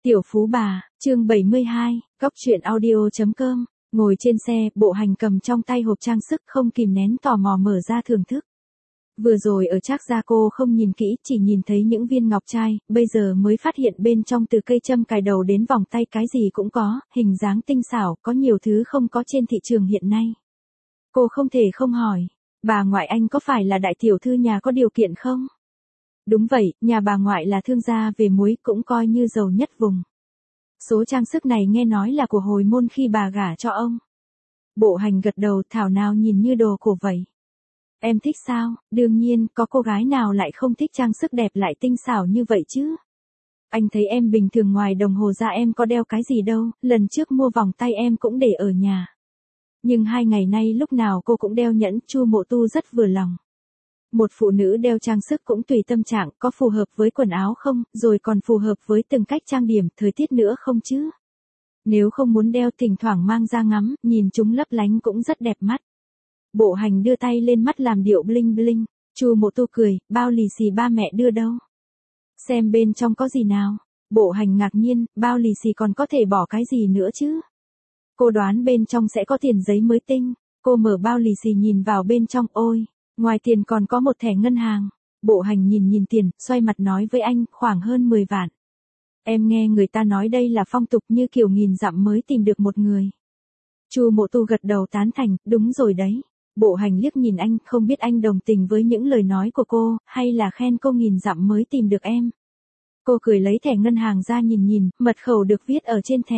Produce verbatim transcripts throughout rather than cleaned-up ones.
Tiểu Phú Bà, chương bảy mươi hai, Góc truyện audio chấm com, ngồi trên xe, Bộ Hành cầm trong tay hộp trang sức không kìm nén tò mò mở ra thưởng thức. Vừa rồi ở Trác Gia cô không nhìn kỹ, chỉ nhìn thấy những viên ngọc trai, bây giờ mới phát hiện bên trong từ cây châm cài đầu đến vòng tay cái gì cũng có, hình dáng tinh xảo, có nhiều thứ không có trên thị trường hiện nay. Cô không thể không hỏi, bà ngoại anh có phải là đại tiểu thư nhà có điều kiện không? Đúng vậy, nhà bà ngoại là thương gia về muối cũng coi như giàu nhất vùng. Số trang sức này nghe nói là của hồi môn khi bà gả cho ông. Bộ Hành gật đầu, thảo nào nhìn như đồ cổ vậy. Em thích sao? Đương nhiên, có cô gái nào lại không thích trang sức đẹp lại tinh xảo như vậy chứ? Anh thấy em bình thường ngoài đồng hồ ra em có đeo cái gì đâu, lần trước mua vòng tay em cũng để ở nhà. Nhưng hai ngày nay lúc nào cô cũng đeo nhẫn, Chu Mộ Tu rất vừa lòng. Một phụ nữ đeo trang sức cũng tùy tâm trạng, có phù hợp với quần áo không, rồi còn phù hợp với từng cách trang điểm, thời tiết nữa không chứ. Nếu không muốn đeo thỉnh thoảng mang ra ngắm, nhìn chúng lấp lánh cũng rất đẹp mắt. Bộ Hành đưa tay lên mắt làm điệu bling bling, Chu Mộ Tu cười, bao lì xì ba mẹ đưa đâu? Xem bên trong có gì nào? Bộ Hành ngạc nhiên, bao lì xì còn có thể bỏ cái gì nữa chứ? Cô đoán bên trong sẽ có tiền giấy mới tinh, cô mở bao lì xì nhìn vào bên trong, ôi! Ngoài tiền còn có một thẻ ngân hàng. Bộ Hành nhìn nhìn tiền, xoay mặt nói với anh, khoảng hơn mười vạn. Em nghe người ta nói đây là phong tục như kiểu nghìn dặm mới tìm được một người. Chu Mộ Tu gật đầu tán thành, đúng rồi đấy. Bộ Hành liếc nhìn anh, không biết anh đồng tình với những lời nói của cô, hay là khen cô nghìn dặm mới tìm được em. Cô cười lấy thẻ ngân hàng ra nhìn nhìn, mật khẩu được viết ở trên thẻ.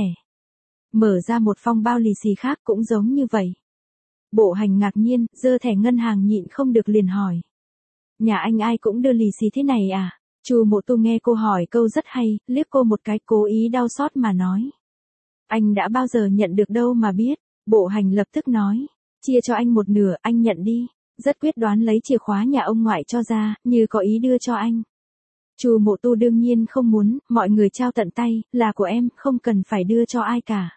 Mở ra một phong bao lì xì khác cũng giống như vậy. Bộ Hành ngạc nhiên, giơ thẻ ngân hàng nhịn không được liền hỏi. Nhà anh ai cũng đưa lì xì thế này à? Chu Mộ Tu nghe cô hỏi câu rất hay, liếc cô một cái cố ý đau xót mà nói. Anh đã bao giờ nhận được đâu mà biết. Bộ Hành lập tức nói. Chia cho anh một nửa, anh nhận đi. Rất quyết đoán lấy chìa khóa nhà ông ngoại cho ra, như có ý đưa cho anh. Chu Mộ Tu đương nhiên không muốn, mọi người trao tận tay, là của em, không cần phải đưa cho ai cả.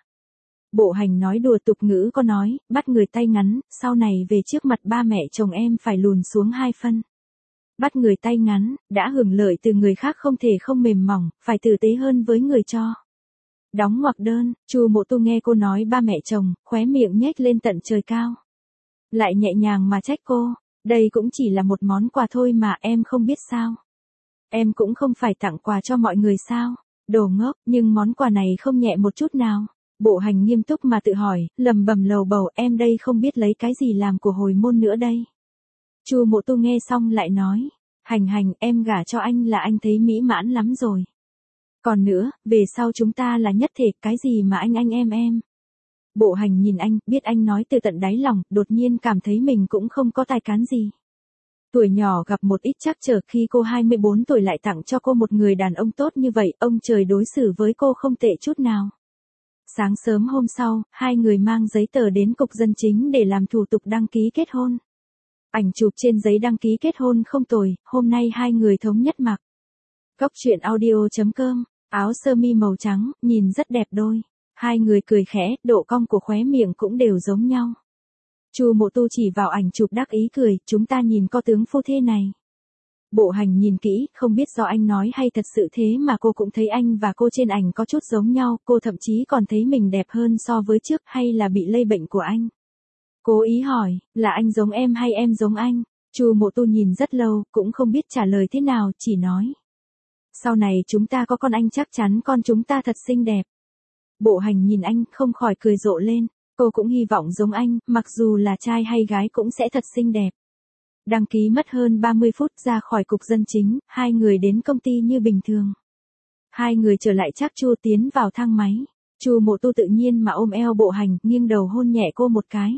Bộ Hành nói đùa tục ngữ có nói, bắt người tay ngắn, sau này về trước mặt ba mẹ chồng em phải lùn xuống hai phân. Bắt người tay ngắn, đã hưởng lợi từ người khác không thể không mềm mỏng, phải tử tế hơn với người cho. Đóng ngoặc đơn, Chu Mộ Tu nghe cô nói ba mẹ chồng, khóe miệng nhếch lên tận trời cao. Lại nhẹ nhàng mà trách cô, đây cũng chỉ là một món quà thôi mà em không biết sao. Em cũng không phải tặng quà cho mọi người sao, đồ ngốc, nhưng món quà này không nhẹ một chút nào. Bộ Hành nghiêm túc mà tự hỏi, lầm bầm lầu bầu, em đây không biết lấy cái gì làm của hồi môn nữa đây. Chu Mộ Tu nghe xong lại nói, Hành Hành, em gả cho anh là anh thấy mỹ mãn lắm rồi. Còn nữa, về sau chúng ta là nhất thể, cái gì mà anh anh em em. Bộ Hành nhìn anh, biết anh nói từ tận đáy lòng, đột nhiên cảm thấy mình cũng không có tài cán gì. Tuổi nhỏ gặp một ít trắc trở, khi cô hai mươi bốn tuổi lại tặng cho cô một người đàn ông tốt như vậy, ông trời đối xử với cô không tệ chút nào. Sáng sớm hôm sau, hai người mang giấy tờ đến cục dân chính để làm thủ tục đăng ký kết hôn. Ảnh chụp trên giấy đăng ký kết hôn không tồi, hôm nay hai người thống nhất mặc. Góc truyện audio chấm com, áo sơ mi màu trắng, nhìn rất đẹp đôi. Hai người cười khẽ, độ cong của khóe miệng cũng đều giống nhau. Chu Mộ Tu chỉ vào ảnh chụp đắc ý cười, chúng ta nhìn có tướng phu thê này. Bộ Hành nhìn kỹ, không biết do anh nói hay thật sự thế mà cô cũng thấy anh và cô trên ảnh có chút giống nhau, cô thậm chí còn thấy mình đẹp hơn so với trước, hay là bị lây bệnh của anh. Cố ý hỏi, là anh giống em hay em giống anh? Chu Mộ Tu nhìn rất lâu, cũng không biết trả lời thế nào, chỉ nói. Sau này chúng ta có con anh chắc chắn con chúng ta thật xinh đẹp. Bộ Hành nhìn anh, không khỏi cười rộ lên, cô cũng hy vọng giống anh, mặc dù là trai hay gái cũng sẽ thật xinh đẹp. Đăng ký mất hơn ba mươi phút, ra khỏi cục dân chính, hai người đến công ty như bình thường. Hai người trở lại Trác Chu tiến vào thang máy. Chu Mộ Tu tự nhiên mà ôm eo Bộ Hành, nghiêng đầu hôn nhẹ cô một cái.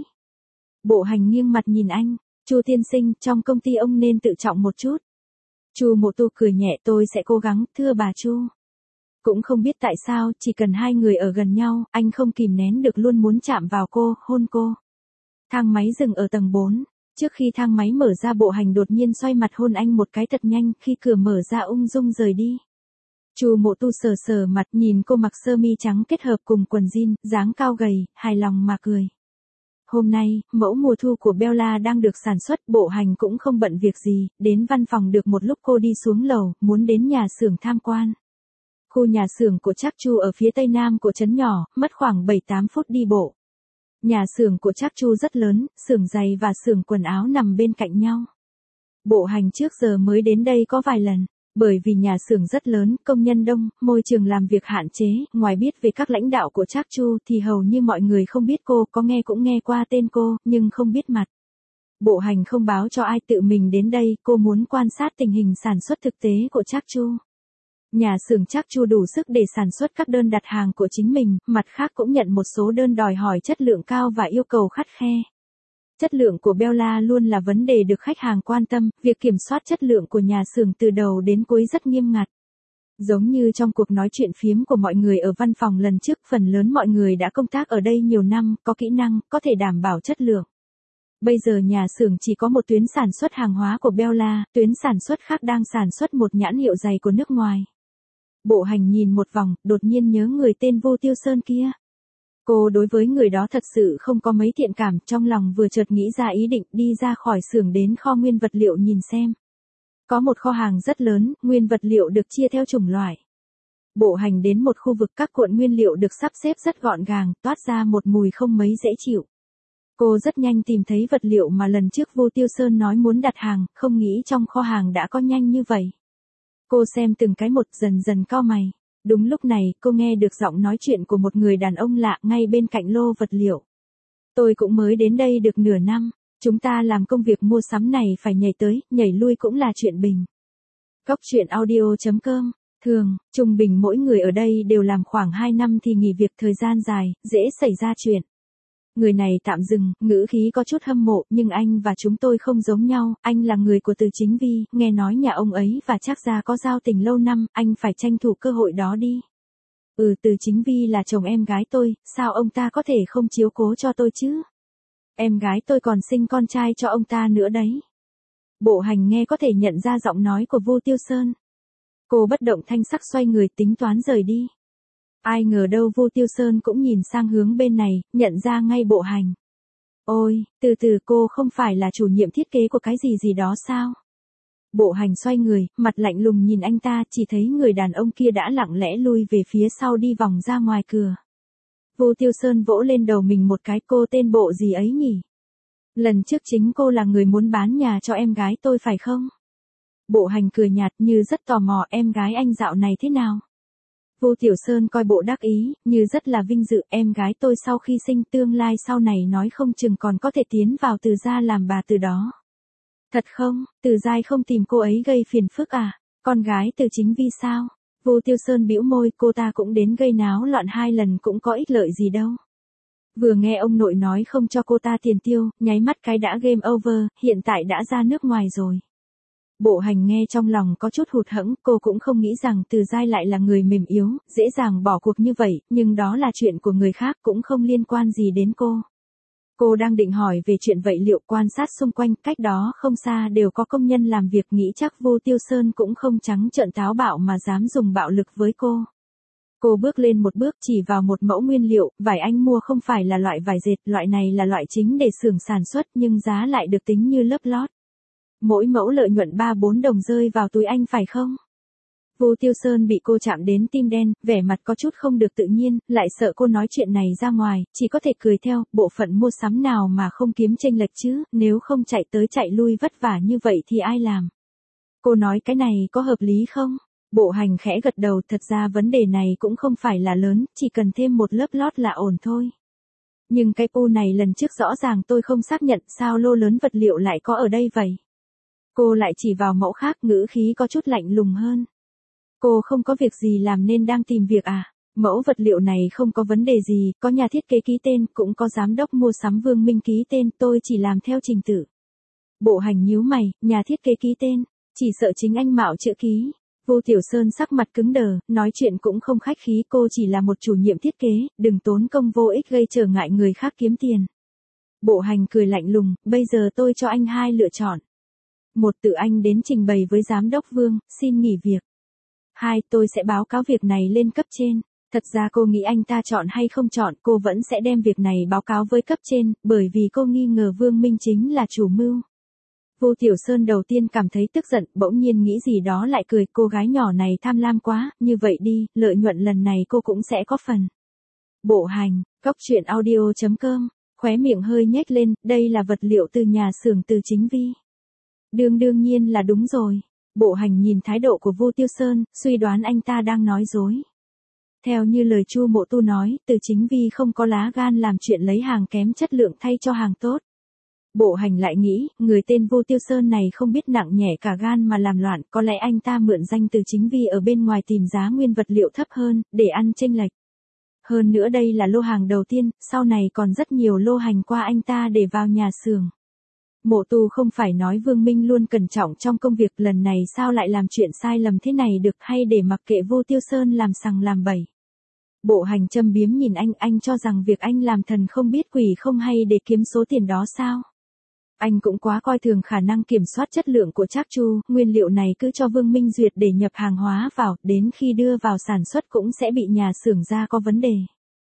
Bộ Hành nghiêng mặt nhìn anh, Chu tiên sinh, trong công ty ông nên tự trọng một chút. Chu Mộ Tu cười nhẹ, tôi sẽ cố gắng, thưa bà Chu. Cũng không biết tại sao, chỉ cần hai người ở gần nhau, anh không kìm nén được luôn muốn chạm vào cô, hôn cô. Thang máy dừng ở tầng bốn. Trước khi thang máy mở ra, Bộ Hành đột nhiên xoay mặt hôn anh một cái thật nhanh, khi cửa mở ra ung dung rời đi. Chu Mộ Tu sờ sờ mặt, nhìn cô mặc sơ mi trắng kết hợp cùng quần jean, dáng cao gầy, hài lòng mà cười. Hôm nay, mẫu mùa thu của Bella đang được sản xuất, Bộ Hành cũng không bận việc gì, đến văn phòng được một lúc cô đi xuống lầu, muốn đến nhà xưởng tham quan. Khu nhà xưởng của Trác Chu ở phía tây nam của trấn nhỏ, mất khoảng bảy tám phút đi bộ. Nhà xưởng của Trác Chu rất lớn, xưởng giày và xưởng quần áo nằm bên cạnh nhau. Bộ hành trước giờ mới đến đây có vài lần. Bởi vì nhà xưởng rất lớn, công nhân đông, môi trường làm việc hạn chế, ngoài biết về các lãnh đạo của Trác Chu thì hầu như mọi người không biết cô, có nghe cũng nghe qua tên cô, nhưng không biết mặt. Bộ hành không báo cho ai, tự mình đến đây, cô muốn quan sát tình hình sản xuất thực tế của Trác Chu. Nhà xưởng Trác Chu đủ sức để sản xuất các đơn đặt hàng của chính mình, mặt khác cũng nhận một số đơn đòi hỏi chất lượng cao và yêu cầu khắt khe. Chất lượng của Bella luôn là vấn đề được khách hàng quan tâm, việc kiểm soát chất lượng của nhà xưởng từ đầu đến cuối rất nghiêm ngặt. Giống như trong cuộc nói chuyện phiếm của mọi người ở văn phòng lần trước, phần lớn mọi người đã công tác ở đây nhiều năm, có kỹ năng, có thể đảm bảo chất lượng. Bây giờ nhà xưởng chỉ có một tuyến sản xuất hàng hóa của Bella, tuyến sản xuất khác đang sản xuất một nhãn hiệu giày của nước ngoài. Bộ hành nhìn một vòng, đột nhiên nhớ người tên Vô Tiêu Sơn kia. Cô đối với người đó thật sự không có mấy thiện cảm, trong lòng vừa chợt nghĩ ra ý định đi ra khỏi xưởng đến kho nguyên vật liệu nhìn xem. Có một kho hàng rất lớn, nguyên vật liệu được chia theo chủng loại. Bộ hành đến một khu vực các cuộn nguyên liệu được sắp xếp rất gọn gàng, toát ra một mùi không mấy dễ chịu. Cô rất nhanh tìm thấy vật liệu mà lần trước Vô Tiêu Sơn nói muốn đặt hàng, không nghĩ trong kho hàng đã có nhanh như vậy. Cô xem từng cái một, dần dần cau mày. Đúng lúc này, cô nghe được giọng nói chuyện của một người đàn ông lạ ngay bên cạnh lô vật liệu. Tôi cũng mới đến đây được nửa năm, chúng ta làm công việc mua sắm này phải nhảy tới, nhảy lui cũng là chuyện bình. Góc truyện audio chấm com. Thường, trung bình mỗi người ở đây đều làm khoảng hai năm thì nghỉ việc thời gian dài, dễ xảy ra chuyện. Người này tạm dừng, ngữ khí có chút hâm mộ, nhưng anh và chúng tôi không giống nhau, anh là người của Từ Chính Vi, nghe nói nhà ông ấy và Trác gia có giao tình lâu năm, anh phải tranh thủ cơ hội đó đi. Ừ, Từ Chính Vi là chồng em gái tôi, sao ông ta có thể không chiếu cố cho tôi chứ? Em gái tôi còn sinh con trai cho ông ta nữa đấy. Bộ hành nghe có thể nhận ra giọng nói của Vô Tiêu Sơn. Cô bất động thanh sắc xoay người tính toán rời đi. Ai ngờ đâu Vô Tiêu Sơn cũng nhìn sang hướng bên này, nhận ra ngay bộ hành. Ôi, từ từ, cô không phải là chủ nhiệm thiết kế của cái gì gì đó sao? Bộ hành xoay người, mặt lạnh lùng nhìn anh ta, chỉ thấy người đàn ông kia đã lặng lẽ lui về phía sau đi vòng ra ngoài cửa. Vô Tiêu Sơn vỗ lên đầu mình một cái, cô tên bộ gì ấy nhỉ? Lần trước chính cô là người muốn bán nhà cho em gái tôi phải không? Bộ hành cười nhạt như rất tò mò, em gái anh dạo này thế nào? Vô Tiểu Sơn coi bộ đắc ý, như rất là vinh dự, em gái tôi sau khi sinh tương lai sau này nói không chừng còn có thể tiến vào Từ gia làm bà Từ đó. Thật không, Từ giai không tìm cô ấy gây phiền phức à? Con gái Từ Chính Vi sao? Vô Tiêu Sơn bĩu môi, cô ta cũng đến gây náo loạn hai lần cũng có ích lợi gì đâu. Vừa nghe ông nội nói không cho cô ta tiền tiêu, nháy mắt cái đã game over, hiện tại đã ra nước ngoài rồi. Bộ hành nghe trong lòng có chút hụt hẫng, cô cũng không nghĩ rằng Từ giai lại là người mềm yếu, dễ dàng bỏ cuộc như vậy, nhưng đó là chuyện của người khác cũng không liên quan gì đến cô. Cô đang định hỏi về chuyện vậy liệu quan sát xung quanh, cách đó không xa đều có công nhân làm việc, nghĩ chắc Vô Tiêu Sơn cũng không trắng trợn táo bạo mà dám dùng bạo lực với cô. Cô bước lên một bước chỉ vào một mẫu nguyên liệu, vải anh mua không phải là loại vải dệt, loại này là loại chính để xưởng sản xuất nhưng giá lại được tính như lớp lót. Mỗi mẫu lợi nhuận ba bốn đồng rơi vào túi anh phải không? Vô Tiêu Sơn bị cô chạm đến tim đen, vẻ mặt có chút không được tự nhiên, lại sợ cô nói chuyện này ra ngoài, chỉ có thể cười theo, bộ phận mua sắm nào mà không kiếm chênh lệch chứ, nếu không chạy tới chạy lui vất vả như vậy thì ai làm? Cô nói cái này có hợp lý không? Bộ hành khẽ gật đầu, thật ra vấn đề này cũng không phải là lớn, chỉ cần thêm một lớp lót là ổn thôi. Nhưng cái pu này lần trước rõ ràng tôi không xác nhận, sao lô lớn vật liệu lại có ở đây vậy? Cô lại chỉ vào mẫu khác, ngữ khí có chút lạnh lùng hơn. Cô không có việc gì làm nên đang tìm việc à? Mẫu vật liệu này không có vấn đề gì, có nhà thiết kế ký tên, cũng có giám đốc mua sắm Vương Minh ký tên, tôi chỉ làm theo trình tự. Bộ hành nhíu mày, nhà thiết kế ký tên, chỉ sợ chính anh mạo chữ ký. Vô Tiểu Sơn sắc mặt cứng đờ, nói chuyện cũng không khách khí, cô chỉ là một chủ nhiệm thiết kế, đừng tốn công vô ích gây trở ngại người khác kiếm tiền. Bộ hành cười lạnh lùng, bây giờ tôi cho anh hai lựa chọn. Một, tự anh đến trình bày với giám đốc Vương, xin nghỉ việc. Hai, tôi sẽ báo cáo việc này lên cấp trên. Thật ra cô nghĩ anh ta chọn hay không chọn, cô vẫn sẽ đem việc này báo cáo với cấp trên, bởi vì cô nghi ngờ Vương Minh chính là chủ mưu. Vu Tiểu Sơn đầu tiên cảm thấy tức giận, bỗng nhiên nghĩ gì đó lại cười, cô gái nhỏ này tham lam quá, như vậy đi, lợi nhuận lần này cô cũng sẽ có phần. Bộ hành, cóc truyện audio chấm com, khóe miệng hơi nhếch lên, đây là vật liệu từ nhà xưởng Từ Chính Vi. Đương đương nhiên là đúng rồi. Bộ hành nhìn thái độ của Vu Tiêu Sơn, suy đoán anh ta đang nói dối. Theo như lời Chu Mộ Tu nói, Từ Chính Vi không có lá gan làm chuyện lấy hàng kém chất lượng thay cho hàng tốt. Bộ hành lại nghĩ, người tên Vu Tiêu Sơn này không biết nặng nhẹ cả gan mà làm loạn, có lẽ anh ta mượn danh Từ Chính Vi ở bên ngoài tìm giá nguyên vật liệu thấp hơn, để ăn chênh lệch. Hơn nữa đây là lô hàng đầu tiên, sau này còn rất nhiều lô hành qua anh ta để vào nhà xưởng. Mộ Tu không phải nói Vương Minh luôn cẩn trọng trong công việc, lần này sao lại làm chuyện sai lầm thế này được, hay để mặc kệ Vu Tiêu Sơn làm sằng làm bậy. Bộ hành châm biếm nhìn anh, anh cho rằng việc anh làm thần không biết quỷ không hay để kiếm số tiền đó sao? Anh cũng quá coi thường khả năng kiểm soát chất lượng của Trác Chu, nguyên liệu này cứ cho Vương Minh duyệt để nhập hàng hóa vào, đến khi đưa vào sản xuất cũng sẽ bị nhà xưởng ra có vấn đề.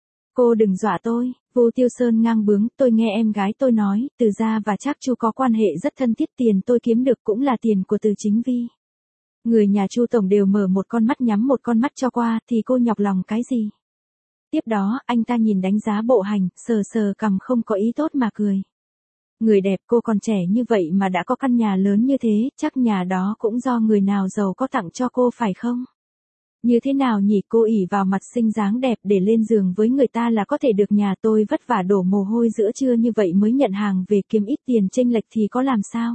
Cô đừng dọa tôi, Vu Tiêu Sơn ngang bướng, tôi nghe em gái tôi nói, Từ gia và Trác Chu có quan hệ rất thân thiết, tiền tôi kiếm được cũng là tiền của Từ Chính Vi. Người nhà Chu tổng đều mở một con mắt nhắm một con mắt cho qua, thì cô nhọc lòng cái gì? Tiếp đó, anh ta nhìn đánh giá bộ hành, sờ sờ cằm không có ý tốt mà cười. Người đẹp, cô còn trẻ như vậy mà đã có căn nhà lớn như thế, chắc nhà đó cũng do người nào giàu có tặng cho cô phải không? Như thế nào nhỉ, cô ỷ vào mặt xinh dáng đẹp để lên giường với người ta là có thể được, nhà tôi vất vả đổ mồ hôi giữa trưa như vậy mới nhận hàng về, kiếm ít tiền chênh lệch thì có làm sao?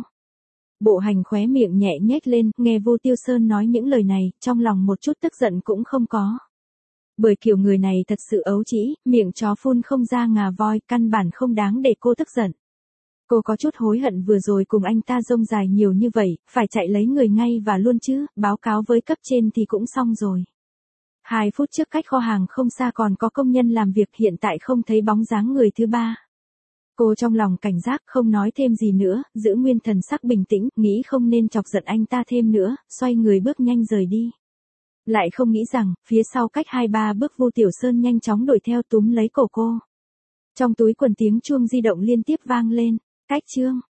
Bộ hành khóe miệng nhẹ nhếch lên, nghe Vu Tiêu Sơn nói những lời này, trong lòng một chút tức giận cũng không có. Bởi kiểu người này thật sự ấu trĩ, miệng chó phun không ra ngà voi, căn bản không đáng để cô tức giận. Cô có chút hối hận vừa rồi cùng anh ta rông dài nhiều như vậy, phải chạy lấy người ngay và luôn chứ, báo cáo với cấp trên thì cũng xong rồi. Hai phút trước cách kho hàng không xa còn có công nhân làm việc, hiện tại không thấy bóng dáng người thứ ba. Cô trong lòng cảnh giác không nói thêm gì nữa, giữ nguyên thần sắc bình tĩnh, nghĩ không nên chọc giận anh ta thêm nữa, xoay người bước nhanh rời đi. Lại không nghĩ rằng, phía sau cách hai ba bước Vu Tiểu Sơn nhanh chóng đuổi theo túm lấy cổ cô. Trong túi quần tiếng chuông di động liên tiếp vang lên, cách chương.